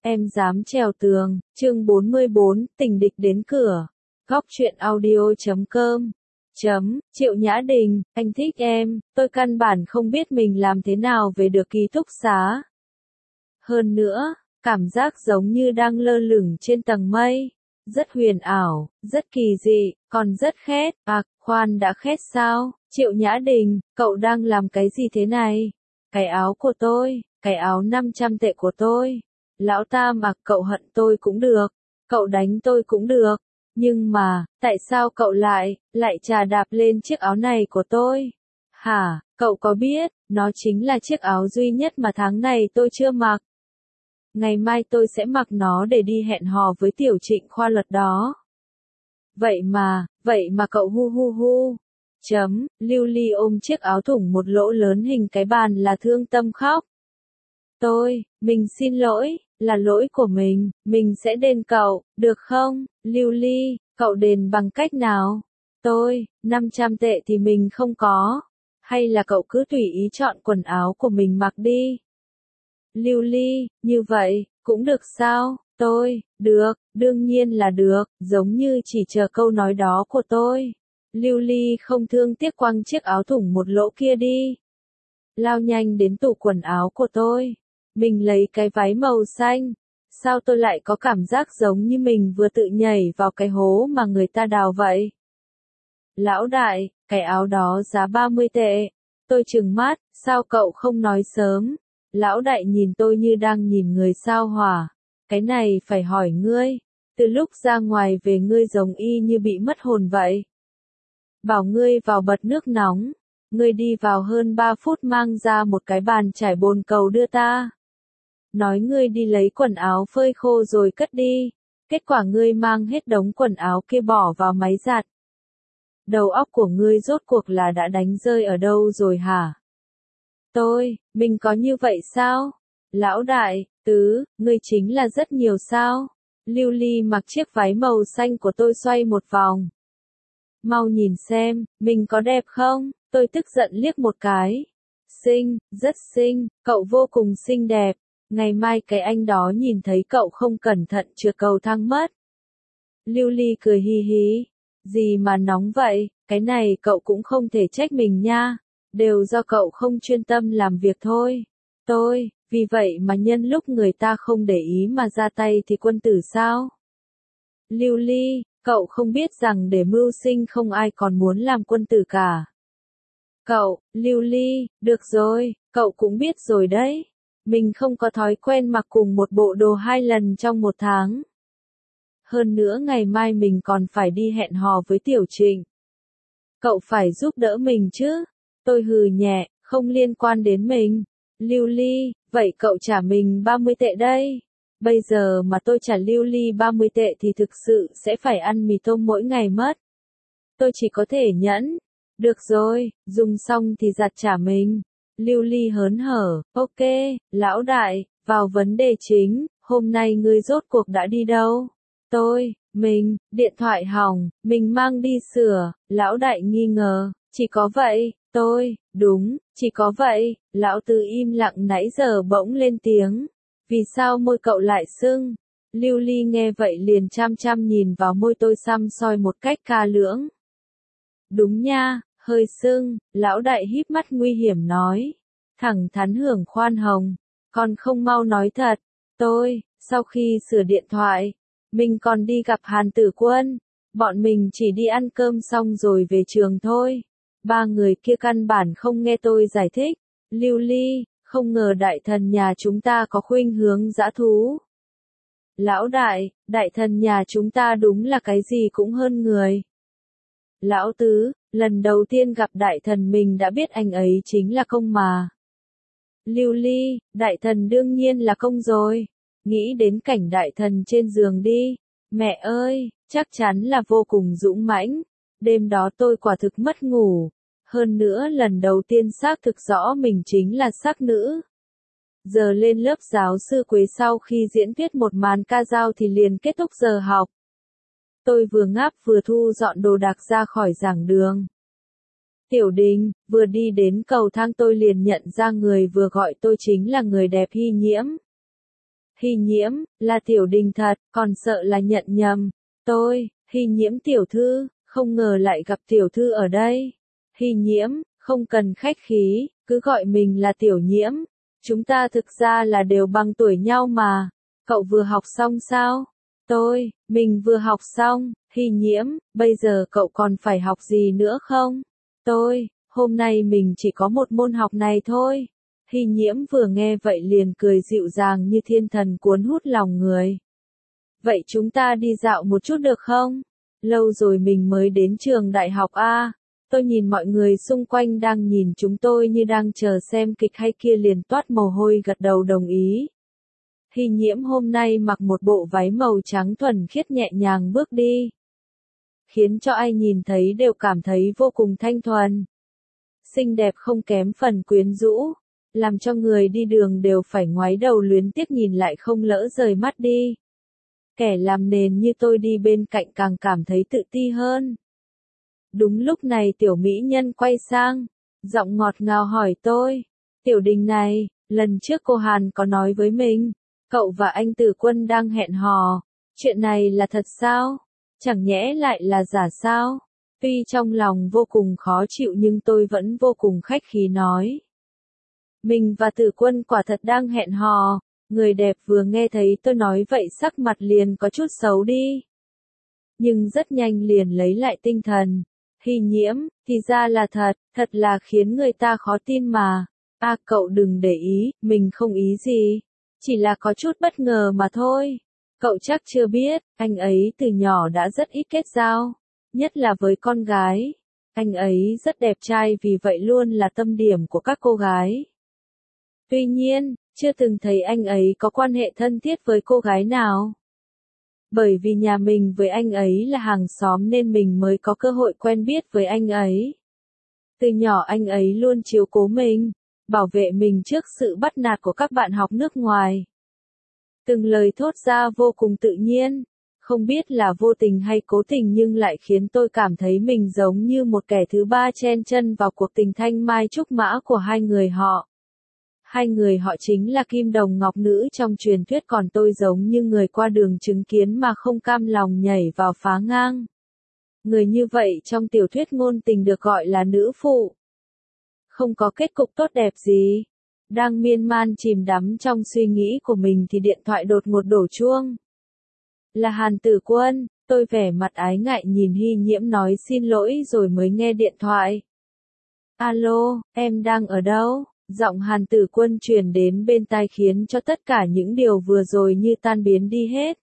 Em dám trèo tường, chương 44, tình địch đến cửa. Góc truyện audio.com. Triệu Nhã Đình, anh thích em, tôi căn bản không biết mình làm thế nào về được ký túc xá. Hơn nữa, cảm giác giống như đang lơ lửng trên tầng mây. Rất huyền ảo, rất kỳ dị, còn rất khét. À, khoan đã khét sao? Triệu Nhã Đình, cậu đang làm cái gì thế này? Cái áo của tôi, cái áo 500 tệ của tôi. Lão Tam à, cậu hận tôi cũng được, cậu đánh tôi cũng được, nhưng mà, tại sao cậu lại chà đạp lên chiếc áo này của tôi? Hả, cậu có biết, nó chính là chiếc áo duy nhất mà tháng này tôi chưa mặc. Ngày mai tôi sẽ mặc nó để đi hẹn hò với tiểu Trịnh khoa luật đó. Vậy mà cậu hu hu hu. Lưu Ly ôm chiếc áo thủng một lỗ lớn hình cái bàn là thương tâm khóc. Mình xin lỗi, là lỗi của mình sẽ đền cậu, được không, Lưu Ly, cậu đền bằng cách nào? 500 tệ thì mình không có, hay là cậu cứ tùy ý chọn quần áo của mình mặc đi. Lưu Ly, như vậy, cũng được sao? Được, đương nhiên là được, giống như chỉ chờ câu nói đó của tôi. Lưu Ly không thương tiếc quăng chiếc áo thủng một lỗ kia đi. Lao nhanh đến tủ quần áo của tôi. Mình lấy cái váy màu xanh. Sao tôi lại có cảm giác giống như mình vừa tự nhảy vào cái hố mà người ta đào vậy? Lão đại, cái áo đó giá 30 tệ. Tôi trừng mắt, sao cậu không nói sớm? Lão đại nhìn tôi như đang nhìn người sao hỏa. Cái này phải hỏi ngươi. Từ lúc ra ngoài về ngươi giống y như bị mất hồn vậy. Bảo ngươi vào bật nước nóng. Ngươi đi vào hơn 3 phút mang ra một cái bàn trải bồn cầu đưa ta. Nói ngươi đi lấy quần áo phơi khô rồi cất đi. Kết quả ngươi mang hết đống quần áo kia bỏ vào máy giặt. Đầu óc của ngươi rốt cuộc là đã đánh rơi ở đâu rồi hả? Mình có như vậy sao? Lão đại, ngươi chính là rất nhiều sao? Lưu Ly mặc chiếc váy màu xanh của tôi xoay một vòng. Mau nhìn xem, mình có đẹp không? Tôi tức giận liếc một cái. Xinh, rất xinh, cậu vô cùng xinh đẹp. Ngày mai cái anh đó nhìn thấy cậu không cẩn thận trượt cầu thang mất. Lưu Ly cười hi hí. Gì mà nóng vậy, cái này cậu cũng không thể trách mình nha. Đều do cậu không chuyên tâm làm việc thôi. Vì vậy mà nhân lúc người ta không để ý mà ra tay thì quân tử sao? Lưu Ly, cậu không biết rằng để mưu sinh không ai còn muốn làm quân tử cả. Lưu Ly, được rồi, cậu cũng biết rồi đấy. Mình không có thói quen mặc cùng một bộ đồ 2 lần trong một tháng. Hơn nữa ngày mai mình còn phải đi hẹn hò với tiểu Trịnh. Cậu phải giúp đỡ mình chứ. Tôi hừ nhẹ, không liên quan đến mình. Lưu Ly, vậy cậu trả mình 30 tệ đây. Bây giờ mà tôi trả Lưu Ly 30 tệ thì thực sự sẽ phải ăn mì tôm mỗi ngày mất. Tôi chỉ có thể nhẫn. Được rồi, dùng xong thì giặt trả mình. Lưu Ly hớn hở, ok, lão đại, vào vấn đề chính, hôm nay ngươi rốt cuộc đã đi đâu? Điện thoại hỏng, mình mang đi sửa, lão đại nghi ngờ, chỉ có vậy, đúng, chỉ có vậy, lão tứ im lặng nãy giờ bỗng lên tiếng, vì sao môi cậu lại sưng? Lưu Ly nghe vậy liền chăm chăm nhìn vào môi tôi săm soi một cách ca lưỡng. Đúng nha, hơi sưng, lão đại híp mắt nguy hiểm nói, thẳng thắn hưởng khoan hồng, còn không mau nói thật, sau khi sửa điện thoại, mình còn đi gặp Hàn Tử Quân, bọn mình chỉ đi ăn cơm xong rồi về trường thôi. 3 người kia căn bản không nghe tôi giải thích. Lưu Ly, không ngờ đại thần nhà chúng ta có khuynh hướng dã thú. Lão đại, đại thần nhà chúng ta đúng là cái gì cũng hơn người. Lão tứ, lần đầu tiên gặp đại thần mình đã biết anh ấy chính là công mà. Lưu Ly, đại thần đương nhiên là công rồi. Nghĩ đến cảnh đại thần trên giường đi. Mẹ ơi, chắc chắn là vô cùng dũng mãnh. Đêm đó tôi quả thực mất ngủ. Hơn nữa lần đầu tiên xác thực rõ mình chính là sắc nữ. Giờ lên lớp giáo sư Quế sau khi diễn thuyết một màn ca dao thì liền kết thúc giờ học. Tôi vừa ngáp vừa thu dọn đồ đạc ra khỏi giảng đường. Tiểu Đình, vừa đi đến cầu thang tôi liền nhận ra người vừa gọi tôi chính là người đẹp Hy Nhiễm. Hy nhiễm, là Tiểu Đình thật, còn sợ là nhận nhầm. Tôi, Hy nhiễm tiểu thư, không ngờ lại gặp tiểu thư ở đây. Hy nhiễm, không cần khách khí, cứ gọi mình là Tiểu nhiễm. Chúng ta thực ra là đều bằng tuổi nhau mà. Cậu vừa học xong sao? Mình vừa học xong. Hy nhiễm, bây giờ cậu còn phải học gì nữa không? Hôm nay mình chỉ có một môn học này thôi. Hy nhiễm vừa nghe vậy liền cười dịu dàng như thiên thần cuốn hút lòng người. Vậy chúng ta đi dạo một chút được không? Lâu rồi mình mới đến trường đại học a. Tôi nhìn mọi người xung quanh đang nhìn chúng tôi như đang chờ xem kịch hay kia liền toát mồ hôi gật đầu đồng ý. Hy nhiễm hôm nay mặc một bộ váy màu trắng thuần khiết nhẹ nhàng bước đi. Khiến cho ai nhìn thấy đều cảm thấy vô cùng thanh thuần. Xinh đẹp không kém phần quyến rũ. Làm cho người đi đường đều phải ngoái đầu luyến tiếc nhìn lại không lỡ rời mắt đi. Kẻ làm nền như tôi đi bên cạnh càng cảm thấy tự ti hơn. Đúng lúc này tiểu mỹ nhân quay sang, giọng ngọt ngào hỏi tôi, Tiểu Đình này, lần trước cô Hàn có nói với mình, cậu và anh Tử Quân đang hẹn hò, chuyện này là thật sao? Chẳng nhẽ lại là giả sao? Tuy trong lòng vô cùng khó chịu nhưng tôi vẫn vô cùng khách khí nói. Mình và Tử Quân quả thật đang hẹn hò. Người đẹp vừa nghe thấy tôi nói vậy sắc mặt liền có chút xấu đi. Nhưng rất nhanh liền lấy lại tinh thần. Hy nhiễm, thì ra là thật là khiến người ta khó tin mà. Cậu đừng để ý, mình không ý gì. Chỉ là có chút bất ngờ mà thôi. Cậu chắc chưa biết, anh ấy từ nhỏ đã rất ít kết giao. Nhất là với con gái. Anh ấy rất đẹp trai vì vậy luôn là tâm điểm của các cô gái. Tuy nhiên, chưa từng thấy anh ấy có quan hệ thân thiết với cô gái nào. Bởi vì nhà mình với anh ấy là hàng xóm nên mình mới có cơ hội quen biết với anh ấy. Từ nhỏ anh ấy luôn chiếu cố mình, bảo vệ mình trước sự bắt nạt của các bạn học nước ngoài. Từng lời thốt ra vô cùng tự nhiên, không biết là vô tình hay cố tình nhưng lại khiến tôi cảm thấy mình giống như một kẻ thứ ba chen chân vào cuộc tình thanh mai trúc mã của hai người họ. Hai người họ chính là kim đồng ngọc nữ trong truyền thuyết còn tôi giống như người qua đường chứng kiến mà không cam lòng nhảy vào phá ngang. Người như vậy trong tiểu thuyết ngôn tình được gọi là nữ phụ. Không có kết cục tốt đẹp gì. Đang miên man chìm đắm trong suy nghĩ của mình thì điện thoại đột ngột đổ chuông. Là Hàn Tử Quân, tôi vẻ mặt ái ngại nhìn Hy nhiễm nói xin lỗi rồi mới nghe điện thoại. Alo, em đang ở đâu? Giọng Hàn Tử Quân truyền đến bên tai khiến cho tất cả những điều vừa rồi như tan biến đi hết.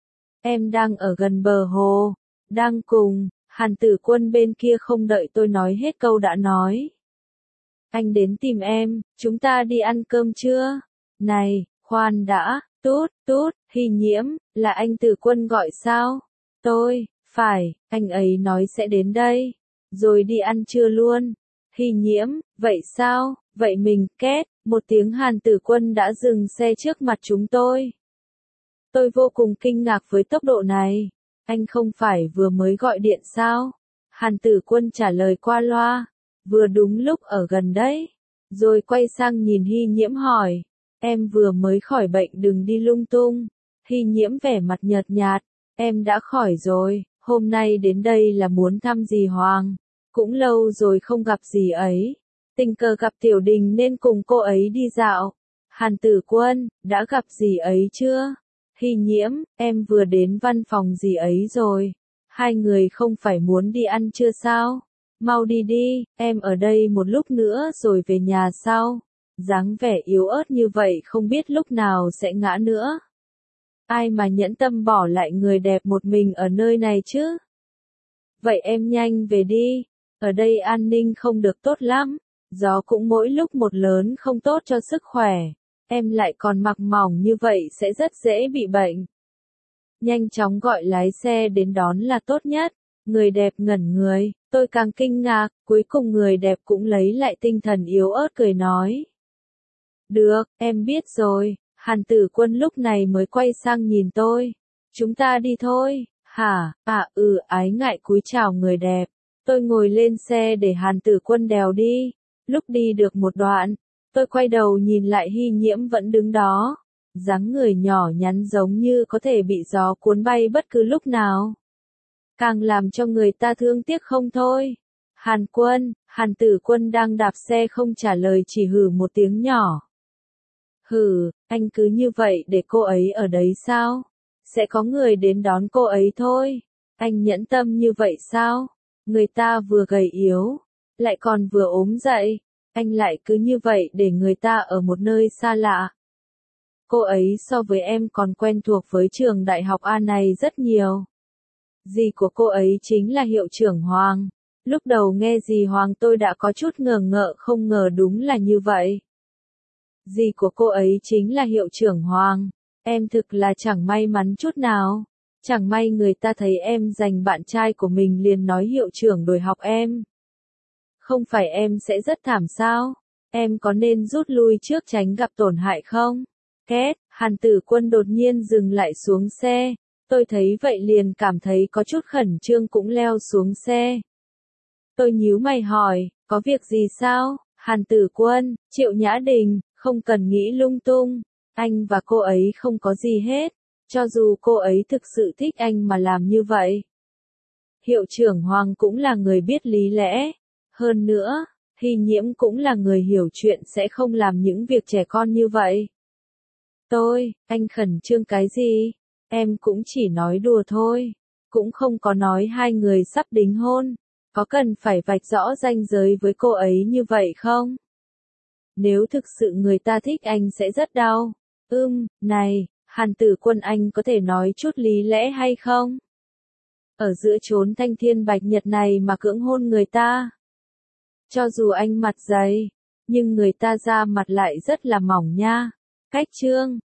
Em đang ở gần bờ hồ, đang cùng, Hàn Tử Quân bên kia không đợi tôi nói hết câu đã nói. Anh đến tìm em, chúng ta đi ăn cơm chưa? Này, khoan đã, tút, Hy nhiễm, là anh Tử Quân gọi sao? Phải, anh ấy nói sẽ đến đây, rồi đi ăn trưa luôn. Hy nhiễm, vậy sao? Vậy mình, một tiếng Hàn Tử Quân đã dừng xe trước mặt chúng tôi. Tôi vô cùng kinh ngạc với tốc độ này. Anh không phải vừa mới gọi điện sao? Hàn Tử Quân trả lời qua loa. Vừa đúng lúc ở gần đấy. Rồi quay sang nhìn Hy nhiễm hỏi. Em vừa mới khỏi bệnh đừng đi lung tung. Hy nhiễm vẻ mặt nhợt nhạt. Em đã khỏi rồi, hôm nay đến đây là muốn thăm dì Hoàng. Cũng lâu rồi không gặp dì ấy. Tình cờ gặp Tiểu Đình nên cùng cô ấy đi dạo. Hàn Tử Quân, đã gặp dì ấy chưa? Hy nhiễm, em vừa đến văn phòng dì ấy rồi. Hai người không phải muốn đi ăn trưa sao? Mau đi đi, em ở đây một lúc nữa rồi về nhà sau. Dáng vẻ yếu ớt như vậy không biết lúc nào sẽ ngã nữa. Ai mà nhẫn tâm bỏ lại người đẹp một mình ở nơi này chứ? Vậy em nhanh về đi. Ở đây an ninh không được tốt lắm. Gió cũng mỗi lúc một lớn không tốt cho sức khỏe. Em lại còn mặc mỏng như vậy sẽ rất dễ bị bệnh. Nhanh chóng gọi lái xe đến đón là tốt nhất. Người đẹp ngẩn người, tôi càng kinh ngạc, cuối cùng người đẹp cũng lấy lại tinh thần yếu ớt cười nói. Được, em biết rồi. Hàn Tử Quân lúc này mới quay sang nhìn tôi. Chúng ta đi thôi. Hả? Ái ngại cúi chào người đẹp. Tôi ngồi lên xe để Hàn Tử Quân đèo đi. Lúc đi được một đoạn, tôi quay đầu nhìn lại Hy nhiễm vẫn đứng đó. dáng người nhỏ nhắn giống như có thể bị gió cuốn bay bất cứ lúc nào. Càng làm cho người ta thương tiếc không thôi. Hàn Tử Quân đang đạp xe không trả lời chỉ hừ một tiếng nhỏ. Hừ, anh cứ như vậy để cô ấy ở đấy sao? Sẽ có người đến đón cô ấy thôi. Anh nhẫn tâm như vậy sao? Người ta vừa gầy yếu, lại còn vừa ốm dậy. Anh lại cứ như vậy để người ta ở một nơi xa lạ. Cô ấy so với em còn quen thuộc với trường đại học A này rất nhiều. Dì của cô ấy chính là hiệu trưởng Hoàng. Lúc đầu nghe dì Hoàng tôi đã có chút ngờ ngợ không ngờ đúng là như vậy. Dì của cô ấy chính là hiệu trưởng Hoàng. Em thực là chẳng may mắn chút nào. Chẳng may người ta thấy em giành bạn trai của mình liền nói hiệu trưởng đổi học em. Không phải em sẽ rất thảm sao? Em có nên rút lui trước tránh gặp tổn hại không? Két, Hàn Tử Quân đột nhiên dừng lại xuống xe. Tôi thấy vậy liền cảm thấy có chút khẩn trương cũng leo xuống xe. Tôi nhíu mày hỏi, có việc gì sao? Hàn Tử Quân, Triệu Nhã Đình, không cần nghĩ lung tung. Anh và cô ấy không có gì hết. Cho dù cô ấy thực sự thích anh mà làm như vậy. Hiệu trưởng Hoàng cũng là người biết lý lẽ. Hơn nữa, Hy Nhiễm cũng là người hiểu chuyện sẽ không làm những việc trẻ con như vậy. Anh khẩn trương cái gì? Em cũng chỉ nói đùa thôi. Cũng không có nói hai người sắp đính hôn. Có cần phải vạch rõ ranh giới với cô ấy như vậy không? Nếu thực sự người ta thích anh sẽ rất đau. Này, Hàn Tử Quân anh có thể nói chút lý lẽ hay không? Ở giữa chốn thanh thiên bạch nhật này mà cưỡng hôn người ta. Cho dù anh mặt dày, nhưng người ta da mặt lại rất là mỏng nha. Cách chương